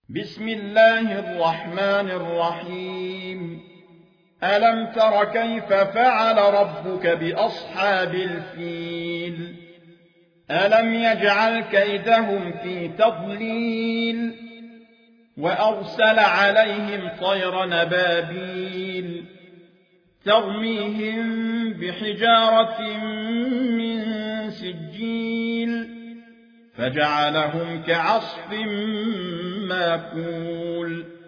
بسم الله الرحمن الرحيم. ألم تر كيف فعل ربك بأصحاب الفيل؟ ألم يجعل كيدهم في تضليل وأرسل عليهم طيرا أبابيل ترميهم بحجارة من سجيل فجعلهم كعصف ماكول.